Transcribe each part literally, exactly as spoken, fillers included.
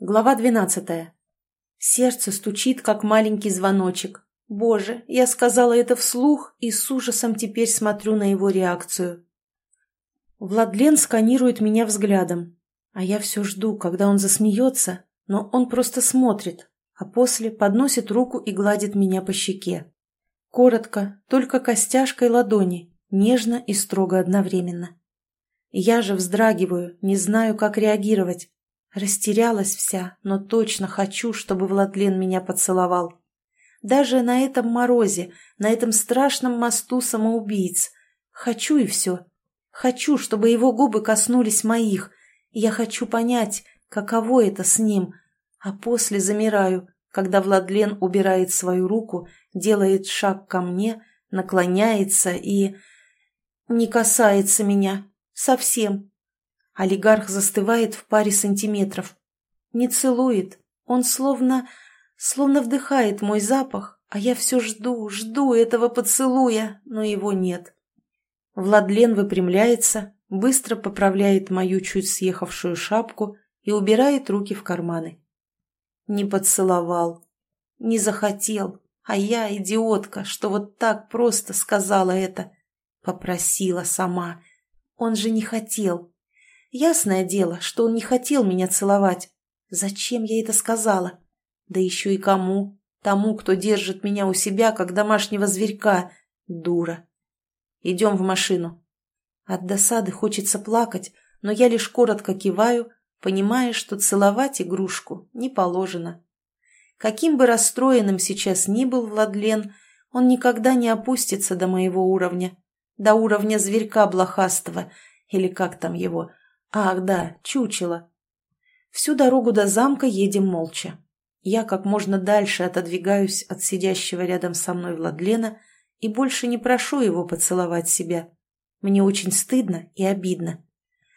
Глава двенадцатая. Сердце стучит, как маленький звоночек. Боже, я сказала это вслух и с ужасом теперь смотрю на его реакцию. Владлен сканирует меня взглядом, а я все жду, когда он засмеется, но он просто смотрит, а после подносит руку и гладит меня по щеке. Коротко, только костяшкой ладони, нежно и строго одновременно. Я же вздрагиваю, не знаю, как реагировать. Растерялась вся, но точно хочу, чтобы Владлен меня поцеловал. Даже на этом морозе, на этом страшном мосту самоубийц. Хочу и все. Хочу, чтобы его губы коснулись моих. Я хочу понять, каково это с ним. А после замираю, когда Владлен убирает свою руку, делает шаг ко мне, наклоняется и... не касается меня. Совсем. Олигарх застывает в паре сантиметров. Не целует. Он словно... словно вдыхает мой запах, а я все жду, жду этого поцелуя, но его нет. Владлен выпрямляется, быстро поправляет мою чуть съехавшую шапку и убирает руки в карманы. Не поцеловал. Не захотел. А я, идиотка, что вот так просто сказала это. Попросила сама. Он же не хотел. Ясное дело, что он не хотел меня целовать. Зачем я это сказала? Да еще и кому? Тому, кто держит меня у себя, как домашнего зверька. Дура. Идем в машину. От досады хочется плакать, но я лишь коротко киваю, понимая, что целовать игрушку не положено. Каким бы расстроенным сейчас ни был Владлен, он никогда не опустится до моего уровня. До уровня зверька блохастого, или как там его... Ах, да, чучело. Всю дорогу до замка едем молча. Я как можно дальше отодвигаюсь от сидящего рядом со мной Владлена и больше не прошу его поцеловать себя. Мне очень стыдно и обидно.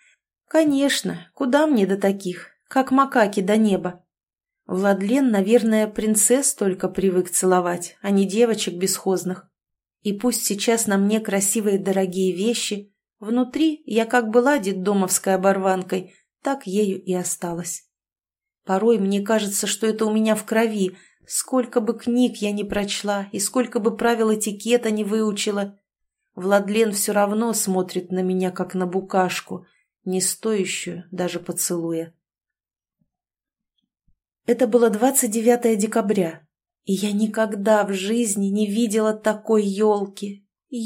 Конечно, куда мне до таких, как макаки до неба. Владлен, наверное, принцесс только привык целовать, а не девочек бесхозных. И пусть сейчас на мне красивые дорогие вещи, внутри я как была детдомовской оборванкой, так ею и осталась. Порой мне кажется, что это у меня в крови, сколько бы книг я не прочла и сколько бы правил этикета не выучила. Владлен все равно смотрит на меня, как на букашку, не стоящую даже поцелуя. Это было двадцать девятое декабря, и я никогда в жизни не видела такой елки.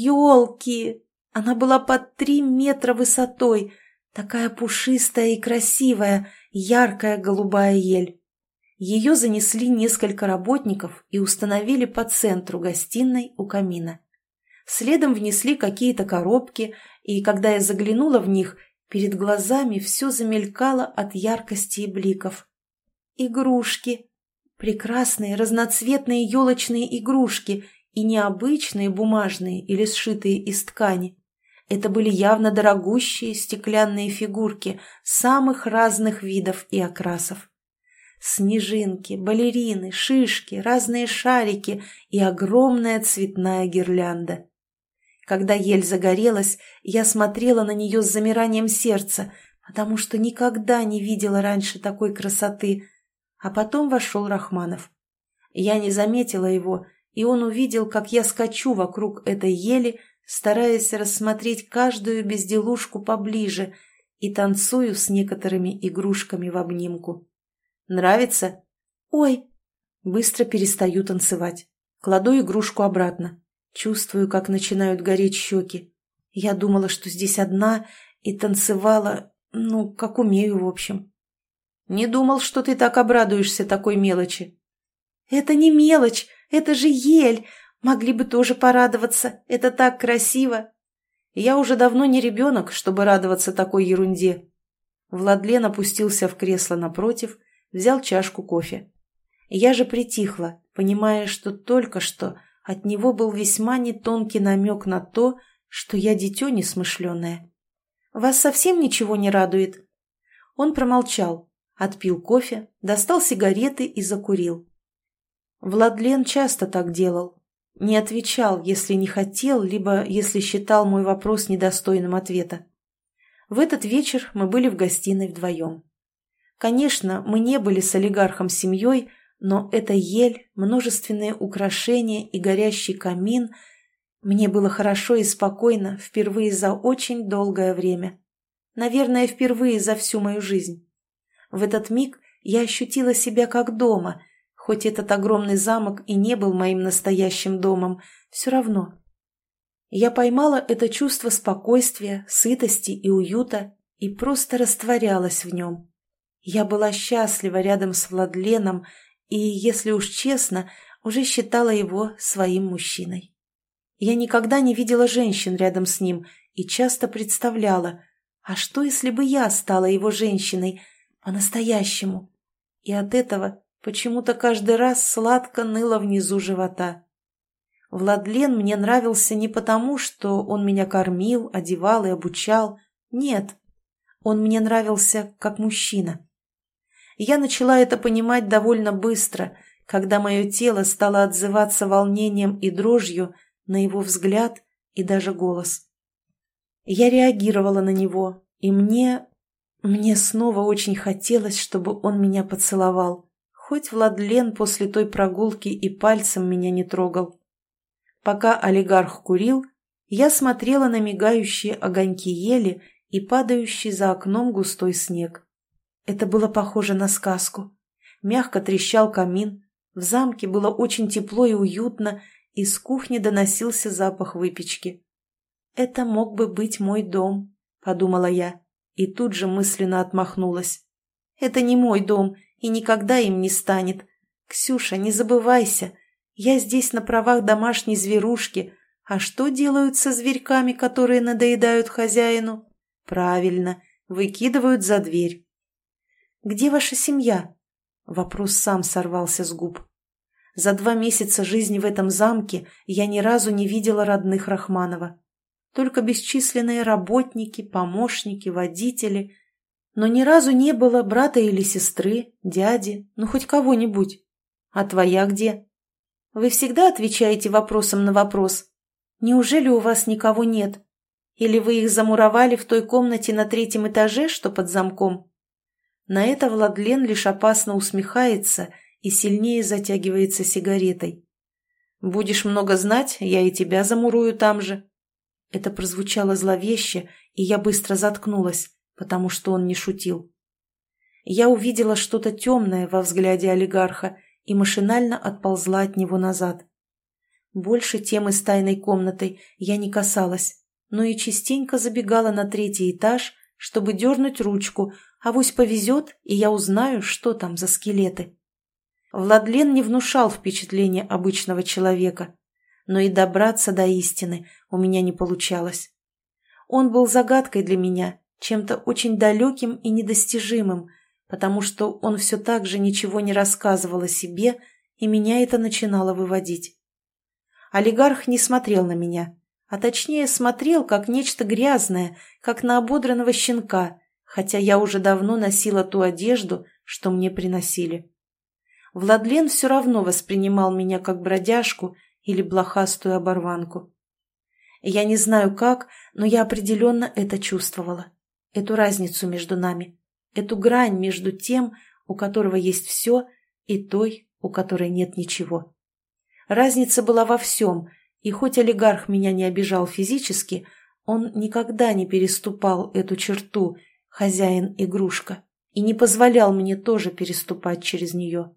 Елки! Она была под три метра высотой, такая пушистая и красивая, яркая голубая ель. Ее занесли несколько работников и установили по центру гостиной у камина. Следом внесли какие-то коробки, и когда я заглянула в них, перед глазами все замелькало от яркости и бликов. Игрушки! Прекрасные разноцветные елочные игрушки, и необычные бумажные или сшитые из ткани. Это были явно дорогущие стеклянные фигурки самых разных видов и окрасов. Снежинки, балерины, шишки, разные шарики и огромная цветная гирлянда. Когда ель загорелась, я смотрела на нее с замиранием сердца, потому что никогда не видела раньше такой красоты. А потом вошел Рахманов. Я не заметила его, и он увидел, как я скачу вокруг этой ели, стараясь рассмотреть каждую безделушку поближе, и танцую с некоторыми игрушками в обнимку. «Нравится?» «Ой!» Быстро перестаю танцевать. Кладу игрушку обратно. Чувствую, как начинают гореть щеки. Я думала, что здесь одна, и танцевала, ну, как умею, в общем. «Не думал, что ты так обрадуешься такой мелочи». «Это не мелочь, это же ель! Могли бы тоже порадоваться, это так красиво!» Я уже давно не ребенок, чтобы радоваться такой ерунде. Владлен опустился в кресло напротив, взял чашку кофе. Я же притихла, понимая, что только что от него был весьма нетонкий намек на то, что я дитё несмышленое. «Вас совсем ничего не радует?» Он промолчал, отпил кофе, достал сигареты и закурил. Владлен часто так делал. Не отвечал, если не хотел, либо если считал мой вопрос недостойным ответа. В этот вечер мы были в гостиной вдвоем. Конечно, мы не были с олигархом семьей, но эта ель, множественные украшения и горящий камин... Мне было хорошо и спокойно впервые за очень долгое время. Наверное, впервые за всю мою жизнь. В этот миг я ощутила себя как дома, хоть этот огромный замок и не был моим настоящим домом, все равно. Я поймала это чувство спокойствия, сытости и уюта и просто растворялась в нем. Я была счастлива рядом с Владленом и, если уж честно, уже считала его своим мужчиной. Я никогда не видела женщин рядом с ним и часто представляла, а что, если бы я стала его женщиной по-настоящему? И от этого почему-то каждый раз сладко ныло внизу живота. Владлен мне нравился не потому, что он меня кормил, одевал и обучал. Нет, он мне нравился как мужчина. Я начала это понимать довольно быстро, когда мое тело стало отзываться волнением и дрожью на его взгляд и даже голос. Я реагировала на него, и мне... Мне снова очень хотелось, чтобы он меня поцеловал, хоть Владлен после той прогулки и пальцем меня не трогал. Пока олигарх курил, я смотрела на мигающие огоньки ели и падающий за окном густой снег. Это было похоже на сказку. Мягко трещал камин, в замке было очень тепло и уютно, из кухни доносился запах выпечки. «Это мог бы быть мой дом», — подумала я, и тут же мысленно отмахнулась. «Это не мой дом, и никогда им не станет. Ксюша, не забывайся, я здесь на правах домашней зверушки, а что делают со зверьками, которые надоедают хозяину? Правильно, выкидывают за дверь». «Где ваша семья?» Вопрос сам сорвался с губ. За два месяца жизни в этом замке я ни разу не видела родных Рахманова. Только бесчисленные работники, помощники, водители. Но ни разу не было брата или сестры, дяди, ну хоть кого-нибудь. А твоя где? Вы всегда отвечаете вопросом на вопрос. Неужели у вас никого нет? Или вы их замуровали в той комнате на третьем этаже, что под замком? На это Владлен лишь опасно усмехается и сильнее затягивается сигаретой. «Будешь много знать, я и тебя замурую там же». Это прозвучало зловеще, и я быстро заткнулась, потому что он не шутил. Я увидела что-то темное во взгляде олигарха и машинально отползла от него назад. Больше темы с тайной комнатой я не касалась, но и частенько забегала на третий этаж, чтобы дернуть ручку, авось повезет, и я узнаю, что там за скелеты. Владлен не внушал впечатления обычного человека, но и добраться до истины у меня не получалось. Он был загадкой для меня, чем-то очень далеким и недостижимым, потому что он все так же ничего не рассказывал о себе, и меня это начинало выводить. Олигарх не смотрел на меня, а точнее смотрел как нечто грязное, как на ободранного щенка, хотя я уже давно носила ту одежду, что мне приносили. Владлен все равно воспринимал меня как бродяжку или блохастую оборванку. Я не знаю как, но я определенно это чувствовала. Эту разницу между нами, эту грань между тем, у которого есть все, и той, у которой нет ничего. Разница была во всем, и хоть олигарх меня не обижал физически, он никогда не переступал эту черту, хозяин-игрушка, и не позволял мне тоже переступать через нее.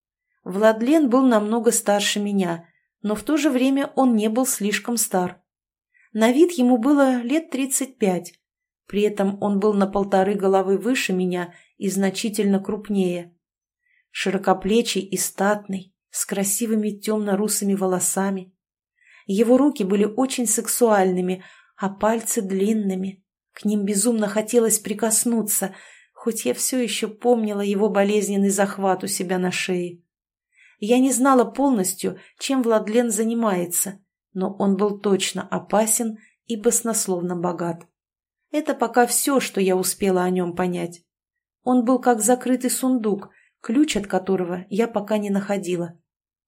Владлен был намного старше меня, но в то же время он не был слишком стар. На вид ему было лет тридцать пять, при этом он был на полторы головы выше меня и значительно крупнее. Широкоплечий и статный, с красивыми темно-русыми волосами. Его руки были очень сексуальными, а пальцы длинными. К ним безумно хотелось прикоснуться, хоть я все еще помнила его болезненный захват у себя на шее. Я не знала полностью, чем Владлен занимается, но он был точно опасен и баснословно богат. Это пока все, что я успела о нем понять. Он был как закрытый сундук, ключ от которого я пока не находила.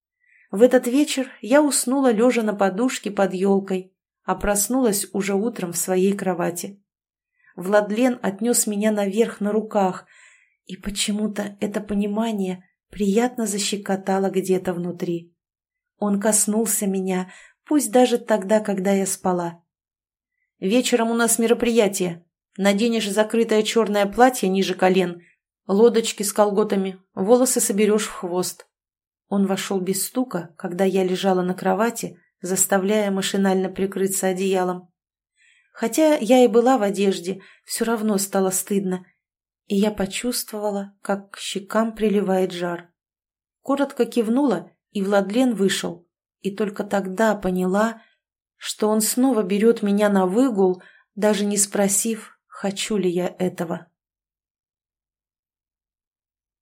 В этот вечер я уснула лежа на подушке под елкой, а проснулась уже утром в своей кровати. Владлен отнес меня наверх на руках, И почему-то это понимание приятно защекотало где-то внутри. Он коснулся меня, пусть даже тогда, когда я спала. «Вечером у нас мероприятие. Наденешь закрытое черное платье ниже колен, лодочки с колготами, волосы соберешь в хвост». Он вошел без стука, когда я лежала на кровати, заставляя машинально прикрыться одеялом. Хотя я и была в одежде, все равно стало стыдно, и я почувствовала, как к щекам приливает жар. Коротко кивнула, и Владлен вышел, и только тогда поняла, что он снова берет меня на выгул, даже не спросив, хочу ли я этого.